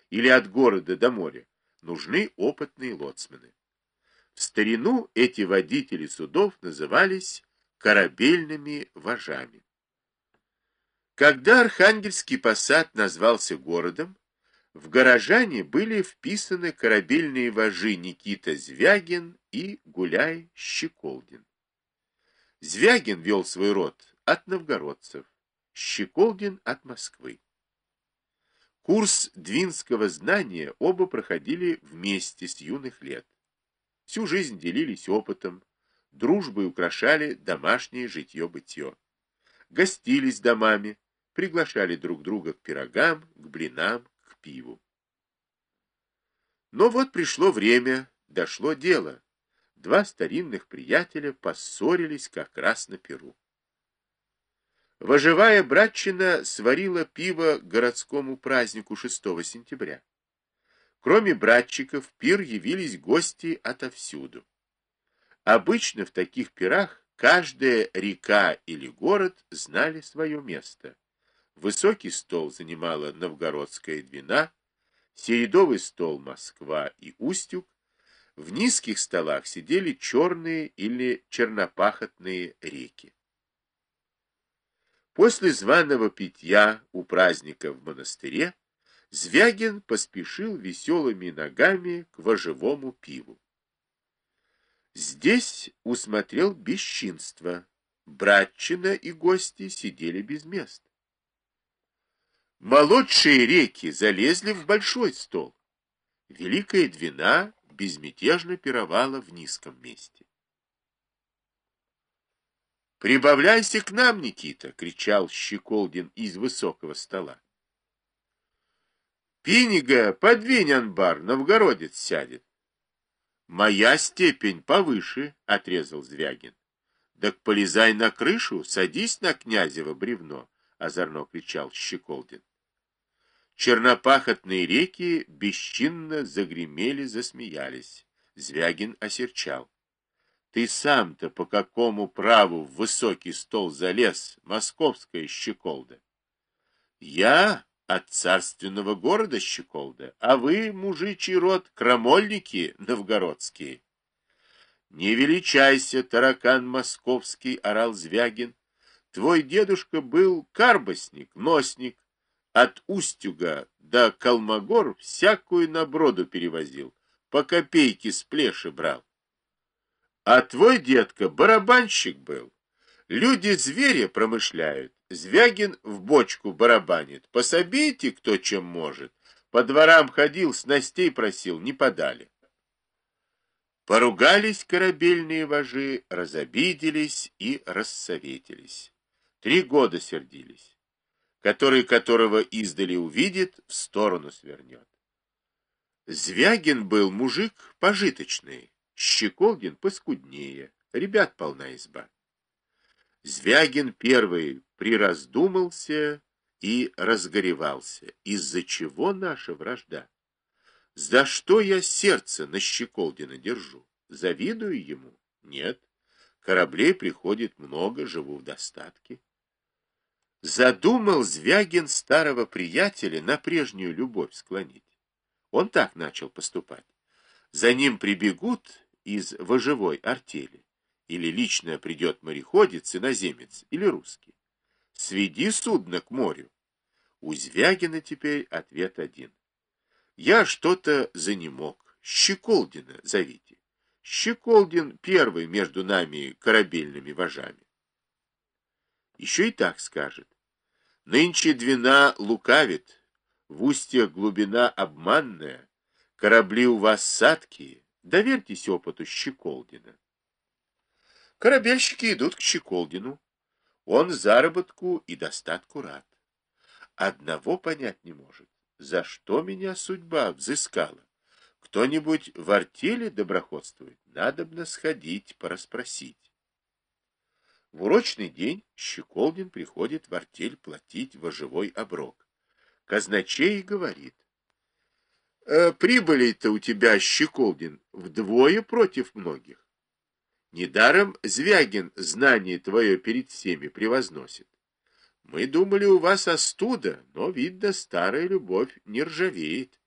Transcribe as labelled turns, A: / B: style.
A: или от города до моря, нужны опытные лоцманы. В старину эти водители судов назывались корабельными вожами. Когда Архангельский посад назвался городом, в горожане были вписаны корабельные вожи Никита Звягин и Гуляй Щеколдин. Звягин вел свой род от новгородцев, Щеколдин от Москвы. Курс двинского знания оба проходили вместе с юных лет. Всю жизнь делились опытом, дружбой украшали домашнее житье-бытье. Гостились домами, приглашали друг друга к пирогам, к блинам, к пиву. Но вот пришло время, дошло дело. Два старинных приятеля поссорились как раз на пиру. Вожевая братчина сварила пиво к городскому празднику 6 сентября. Кроме братчиков, в пир явились гости отовсюду. Обычно в таких пирах каждая река или город знали свое место. Высокий стол занимала Новгородская Двина, середовый стол Москва и Устюг, в низких столах сидели черные или чернопахотные реки. После званого питья у праздника в монастыре Звягин поспешил веселыми ногами к вожевому пиву. Здесь усмотрел бесчинство. Братчина и гости сидели без мест. Молодшие реки залезли в большой стол. Великая Двина безмятежно пировала в низком месте. «Прибавляйся к нам, Никита!» — кричал Щеколдин из высокого стола. «Пинига, подвинь анбар, новгородец сядет». «Моя степень повыше», — отрезал Звягин. «Так полезай на крышу, садись на князево бревно», — озорно кричал Щеколдин. Чернопахотные реки бесчинно загремели, засмеялись. Звягин осерчал. «Ты сам-то по какому праву в высокий стол залез, московская Щеколда?» «Я от царственного города Щеколда, а вы, мужичий род, крамольники новгородские». «Не величайся, таракан московский», — орал Звягин. «Твой дедушка был карбосник, носник, от Устюга до Калмогор всякую наброду перевозил, по копейке с плеши брал. А твой дедка барабанщик был. Люди зверя промышляют, Звягин в бочку барабанит. Пособейте, кто чем может. По дворам ходил, снастей просил, не подали». Поругались корабельные вожи, разобиделись и рассоветились. 3 года сердились. Который которого издали увидит, в сторону свернет. Звягин был мужик пожиточный, Щеколдин поскуднее, ребят полна изба. Звягин первый прираздумался и разгоревался. Из-за чего наша вражда? За что я сердце на Щеколдина держу? Завидую ему? Нет. Кораблей приходит много, живу в достатке. Задумал Звягин старого приятеля на прежнюю любовь склонить. Он так начал поступать. За ним прибегут из вожевой артели. Или лично придет мореходец, иноземец, или русский. Сведи судно к морю. У Звягина теперь ответ один. Я что-то занемог. Щеколдина зовите. Щеколдин первый между нами корабельными вожами. Еще и так скажет. Нынче Двина лукавит, в устьях глубина обманная, корабли у вас садкие, доверьтесь опыту Щеколдина. Корабельщики идут к Щеколдину. Он заработку и достатку рад. Одного понять не может. За что меня судьба взыскала? Кто-нибудь в артели доброходствует? Надобно сходить, порасспросить. В урочный день Щеколдин приходит в артель платить вожевой оброк. Казначей говорит: прибыли-то у тебя, Щеколдин, вдвое против многих. Недаром Звягин знание твое перед всеми превозносит. Мы думали, у вас остуда, но, видно, старая любовь не ржавеет.